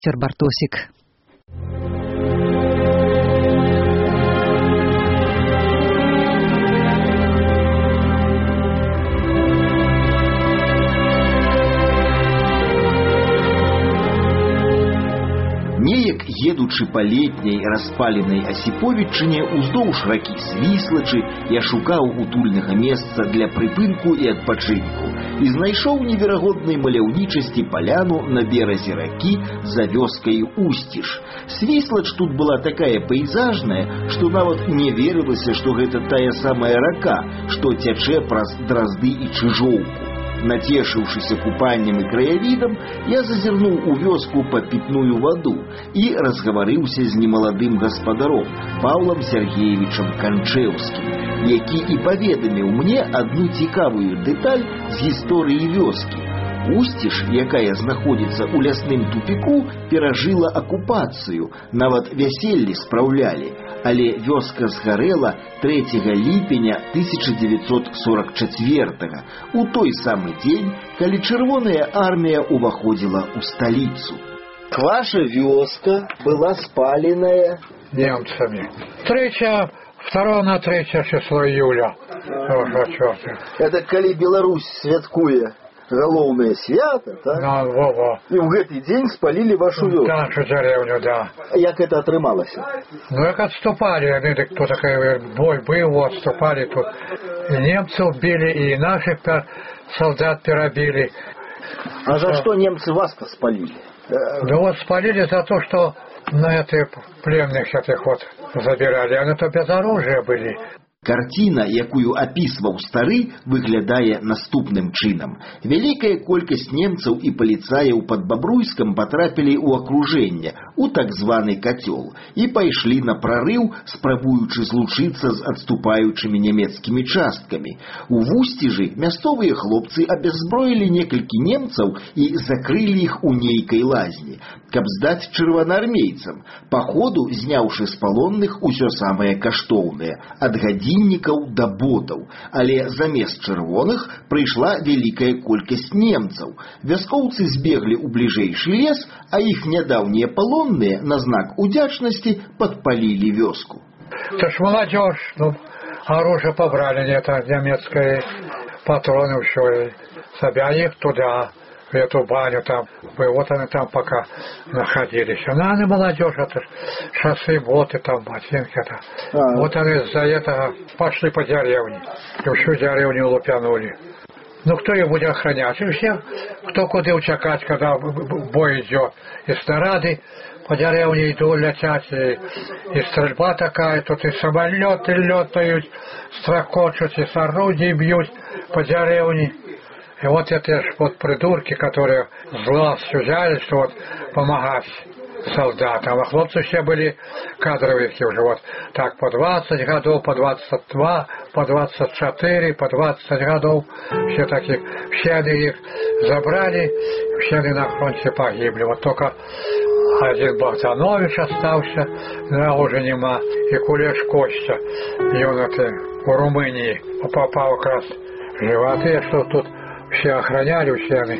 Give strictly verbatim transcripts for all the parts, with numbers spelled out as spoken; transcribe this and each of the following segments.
Петр Бартосик. Неяк, едучы па летняй распаленай Асіповіччыне уздоўж ракі Свіслачы, я шукаў утульнага месца для прыпынку і адпачынку і знайшоў неверагоднай маляўнічасці паляну на беразе ракі за вёскай Усціж. Свіслач тут была такая пейзажная, што нават не верылася, што гэта тая самая рака, што цячэ праз Дразды і Чыжоўку. Нацешыўшыся купаннем і краявідам, я зазірнуў у вёску па пітную ваду і разгаварыўся з немаладым гаспадаром Паўлам Сергеевічам Канчэўскім, які і паведаміў мне адну цікавую дэталь з гісторыі вёскі. Усціж, якая знаходзіцца ў лясным тупіку, перажыла акупацыю, нават вяселлі спраўлялі, але вёска згарэла трэцяга ліпеня тысяча дзевяцьсот сорок чацвёртага, у той самы дзень, калі чырвоная армія ўваходзіла ў сталіцу. Ваша вёска была спаленая немцами. Третье, второе на третье число июля. Это калі Беларусь святкуе галоўнае свята, так? Да, во-во. І ў гэты дзень спалілі вашу вёску. Нашу деревню, да. Як это атрымалася? Ну, як отступали, они, кто такой бой был, отступали тут. И немцы убили, и наших солдат перебили. А за что немцы вас-то спалили? Ну вот спалили за то, что на этих пленных этих вот забирали. Они-то без оружия были. Карціна, якую апісваў стары, выглядае наступным чынам. Вялікая колькасць немцаў і паліцаяў пад Бабруйскам патрапілі ў акружэнне, у так званы кацёл, і пайшлі на прарыў, спрабуючы злучыцца з адступаючымі нямецкімі часткамі. У Вусціжы мясцовыя хлопцы абяззброілі некалькі немцаў і закрылі іх у нейкай лазні, каб здаць чырвонаармейцам, па ходу зняўшы з палонных усё самае каштоўнае, ад гадзіннікаў да ботаў, але замест чырвоных прыйшла вялікая колькасць немцаў. Вяскоўцы збеглі ў бліжэйшы лес, а іх нядаўнія палонныя на знак удзячнасці падпалілі вёску. Это ж молодежь, ну, оружие побрали, это немецкое, патроны все, собя их туда, в эту баню там, и вот они там пока находились. Ну, они молодежь, это шоссе, боты там, ботинки там. А, вот они за этого пошли по деревне, и всю деревню лупянули. Ну, кто ее будет охранять? И все, кто куда учакать, когда бой идет. И снаряды по деревне идут, летят, и, и стрельба такая, тут и самолеты летают, строкочут, и с орудий бьют по деревне. И вот это вот придурки, которые зла взяли, что вот помогать солдатам. А хлопцы все были кадровые уже вот так по двадцать годов, по двадцать два, по двадцать четыре, по двадцать годов. Все такие, все они их забрали, все они на фронте погибли. Вот только один Богданович остался, да, уже нема, и Кулеш Костя, и он это в Румынии попал как раз в животы, что тут все охраняли, все они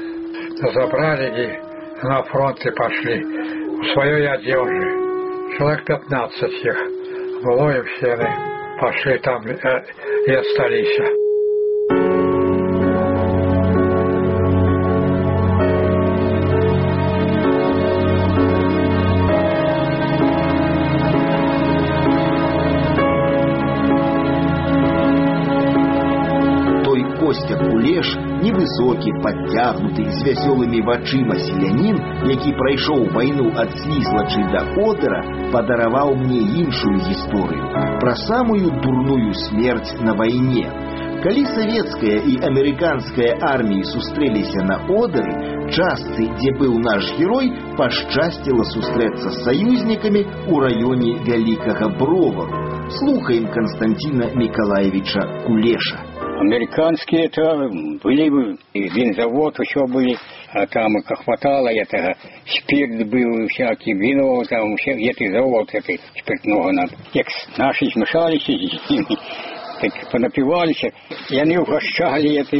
забрали и на фронт и пошли в своей одежде. Человек пятнадцать их было, и все они пошли там и остались. Костя Кулеш, невысокі, падцягнуты, з вясёлымі вачыма селянін, які прайшоў вайну ад Свіслачы да Одера, падараваў мне іншую гісторыю пра самую дурную смерць на вайне. Калі савецкая і амерыканская арміі сустрэліся на Одеры, частцы, дзе быў наш герой, пашчасціла сустрэцца з саюзнікамі ў раёне Вялікага Бровару. Слухаем Константина Миколаевича Кулеша. Американские это были, винзавод еще были, а там хватало этого, спирт был, всякий вино, там этот завод, это спиртного надо. Как наши смешались с ними, так понапивались, и они угощали этой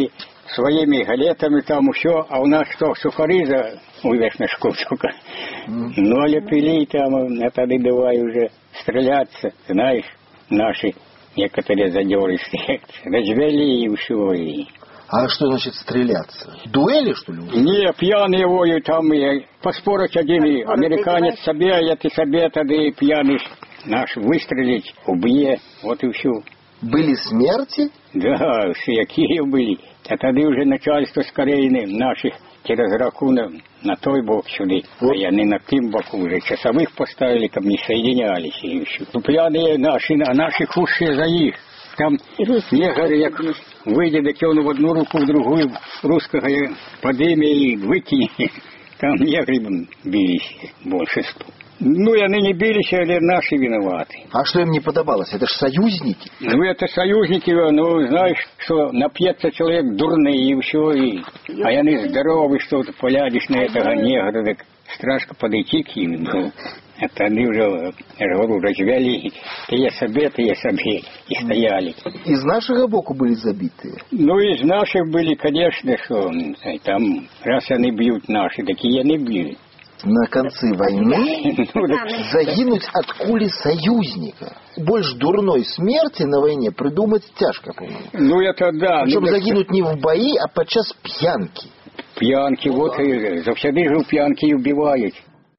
своими галетами там все, а у нас что, сухари за увесь на шкурчука. Mm. Ну, але пили там, а тогда давай уже стреляться, знаешь, наши некоторые задеры развели и все. И... А что значит стреляться? Дуэли, что ли? Не, пьяные воют там, и поспорить один, и американец себе, а ты себе, тогда и пьяный наш выстрелить, убьет, вот и все. Были смерти? Да, все какие были. А тогда уже начальство скорее наших через ракунов на той бок сюда, вот. А я не на тем боку уже часовых поставили, там не соединялись и все. Ну, пьяные наши, а наши худшие за их. Там негры, як выйдет, так он в одну руку, в другую русского подыме и выкинет. Там негры бились большинство. Ну, и они не бились, але наши виноваты. А что им не подобалось? Это ж союзники. Ну, это союзники, ну, знаешь, что напьется человек дурный и все, и... а они здоровы, что ты полядешь на этого негра, так страшно подойти к ним. Ну, это они уже, я говорю, развели, ты я себе, ты я себе, и стояли. Из нашего боку были забитые? Ну, из наших были, конечно, что там, раз они бьют наши, такие не бьют. На конце войны загинуть от кули союзника. Больше дурной смерти на войне придумать тяжко, по-моему. Ну, это да. Причем ну, загинуть не в бои, а подчас пьянки. Пьянки, вот и завсяды же пьянки и убивают.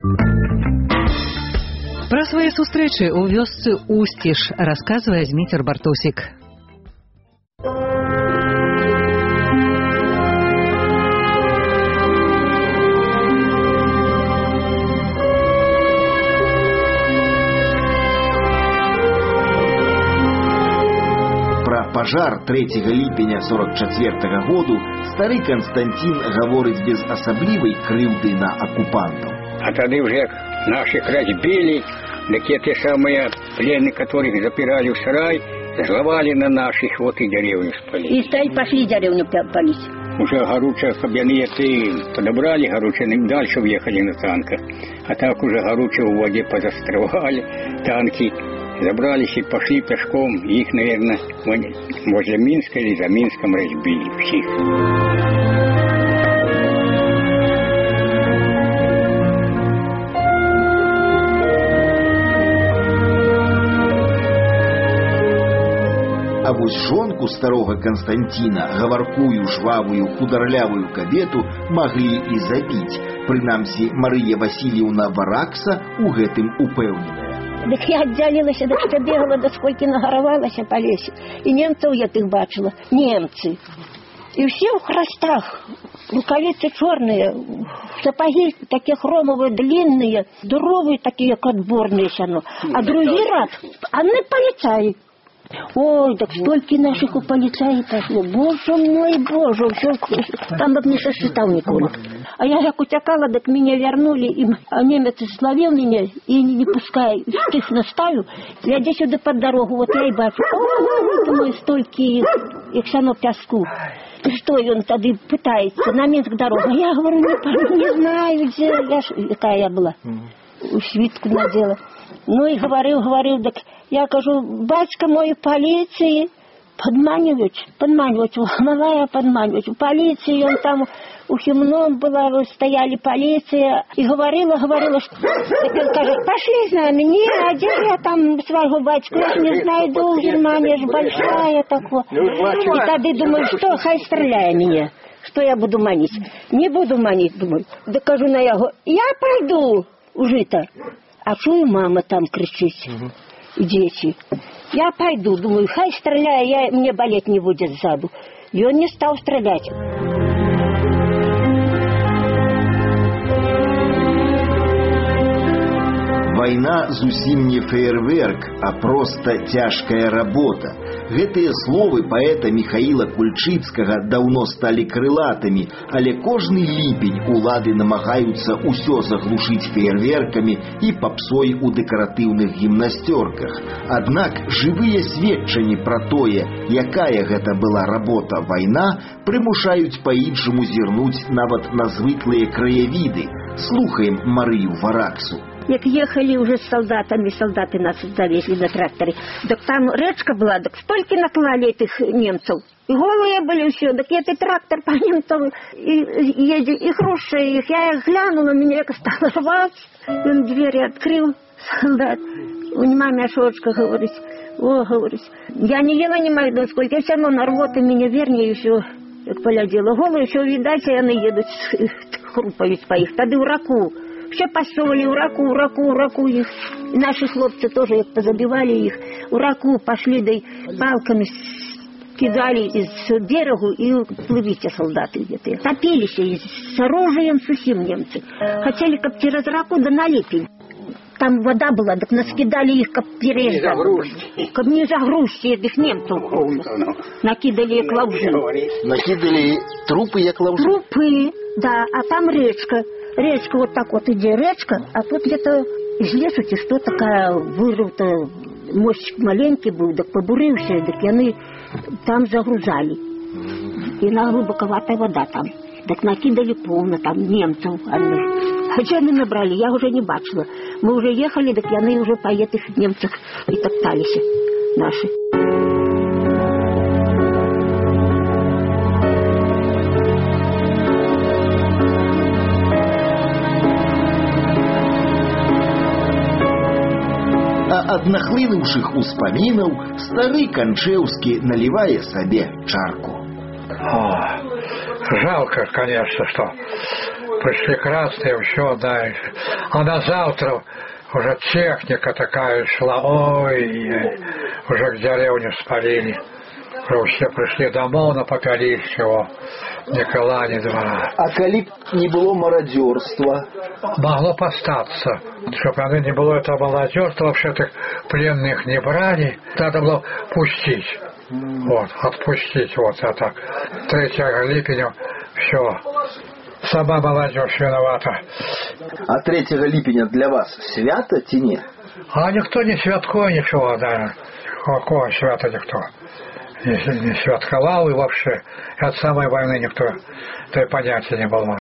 Про свої зустрічі у вёсцы Устіж розказує Змітер Бартосік. Пажар трэцяга ліпеня сорок чацвёртага году стары Константин гаворыць без асаблівай крыўды на акупантаў. А тады уже наших разбили, такие те самые пленные, которых запирали в сарай, зловали на наших, вот и деревню спалили. И стали, пошли деревню палить. Уже горючее, кабяные ты подобрали горючее, и дальше уехали на танках. А так уже горючее в воде позастревали, танки забрались и пошли пешком. Их, наверное, возле Минска или за Минском разбили всех. А вось жонку старога Константина, гаваркую, жвавую, хударлявую кабету маглі і забіць. Прынамсі, Марыя Васильевна Варакса у гэтым упэўненая. Дык я аддзялілася, дык што бегала, да сколькі нагаравалася па лесе. І немцаў я тых бачыла. Немцы. І ўсе ў храстах. Рукавицы чорныя, сапагі такія хромавыя, длинныя, здоровыя, такія, як адборныя сяно. А другі рад, а не паліцаі. Ой, так столько наших у полицаи пошло. Боже мой, боже, все, там бы не сосчитал никого. А я как утекала, так меня вернули, и, а немец словил меня, и не, не пускай, стых наставил. Я здесь сюда под дорогу, вот я и бачу. Ой, думаю, столько их, их сано пяску. И что он тогда пытается, на Минск дорогу. Я говорю, не, не знаю, где, я, какая я была. Свитку надела. Ну и говорил, говорил, так я кажу, батька мой полиции, подманивать, подманивать, малая подманивать. В полиции он там у Химном была, стояли полиция, и говорила, говорила, что так он скажет, пошли с нами, не, а где я там своего батька, я не знаю, до Германия же большая такое. И тогда думаю, что, хай стреляй меня, что я буду манить. Не буду манить, думаю, докажу на его, я пойду уже-то. А чую, мама там кричит, угу. Дети. Я пойду, думаю, хай стреляй, я, мне болеть не будет сзаду. И он не стал стрелять. Война зусім не фейерверк, а просто цяжкая работа. Гэтыя словы паэта Михаила Кульчыцкага даўно сталі крылатымі, але кожны ліпень улады намагаюцца ўсё заглушыць фейерверкамі і папсой у дэкаратыўных гімнасцёрках. Аднак жывыя сведчанні пра тое, якая гэта была работа вайна, прымушаюць па-іншаму зірнуць нават на звыклыя краявіды. Слухаем Марию Вараксу. Як ехали уже с солдатами, солдаты нас завезли на тракторе, так там речка была, так столько наклали этих немцев. И голые были все, так этот трактор по немцам и едет, и хрущая их. Я глянула, меня стало рвать. Он двери открыл, солдат. У маме Ашочка говорит, о, говорит, я не ела, не могу, сколько, я все равно на рвоты меня вернее еще, как полядела. Голые все, видать, и они едут, хрупают по их, тогда в раку. Все посоли, в раку, в раку, в раку их. И наши хлопцы тоже позабивали их. В раку пошли, да и палками кидали из берегу, и плывите солдаты где-то. Топились и с оружием сухим немцы. Хотели как через раку, да налепили. Там вода была, так нас кидали их как переждать. Как не загрузьте этих немцев полностью. Накидали их лавжи. Накидали трупы, як лавжи? Трупы, да, а там речка. Речка вот так вот идет, речка, а тут где-то из лесу что такая вырыта, мостик маленький был, так побуривший, так и они там загружали. И на глубоковатая вода там. Так накидали полно там немцев. Они. Хотя они набрали, я уже не бачила. Мы уже ехали, так и они уже по этих немцах и топтались наши. Ад нахлынуўшых успамінаў стары Кончеўскі наливае сабе чарку. О, жалко, конечно, что пришли красные, все, да, а на завтра уже техника такая шла, ой, уже к деревне спалили. Уже все пришли домой, напопялись всего. Никола, ни два. А коли б не было мародерства? Могло постаться. Чтобы оно не было этого мародерства, вообще-то пленных не брали. Надо было пустить. Вот, отпустить. Вот, а так. третьего липеня, все. Сама молодежь виновата. А третьего липеня для вас свято, ці не? А никто не святкует ничего, да. Какого свято никто не, не святковал, и вообще от самой войны никто, то и понятия не было.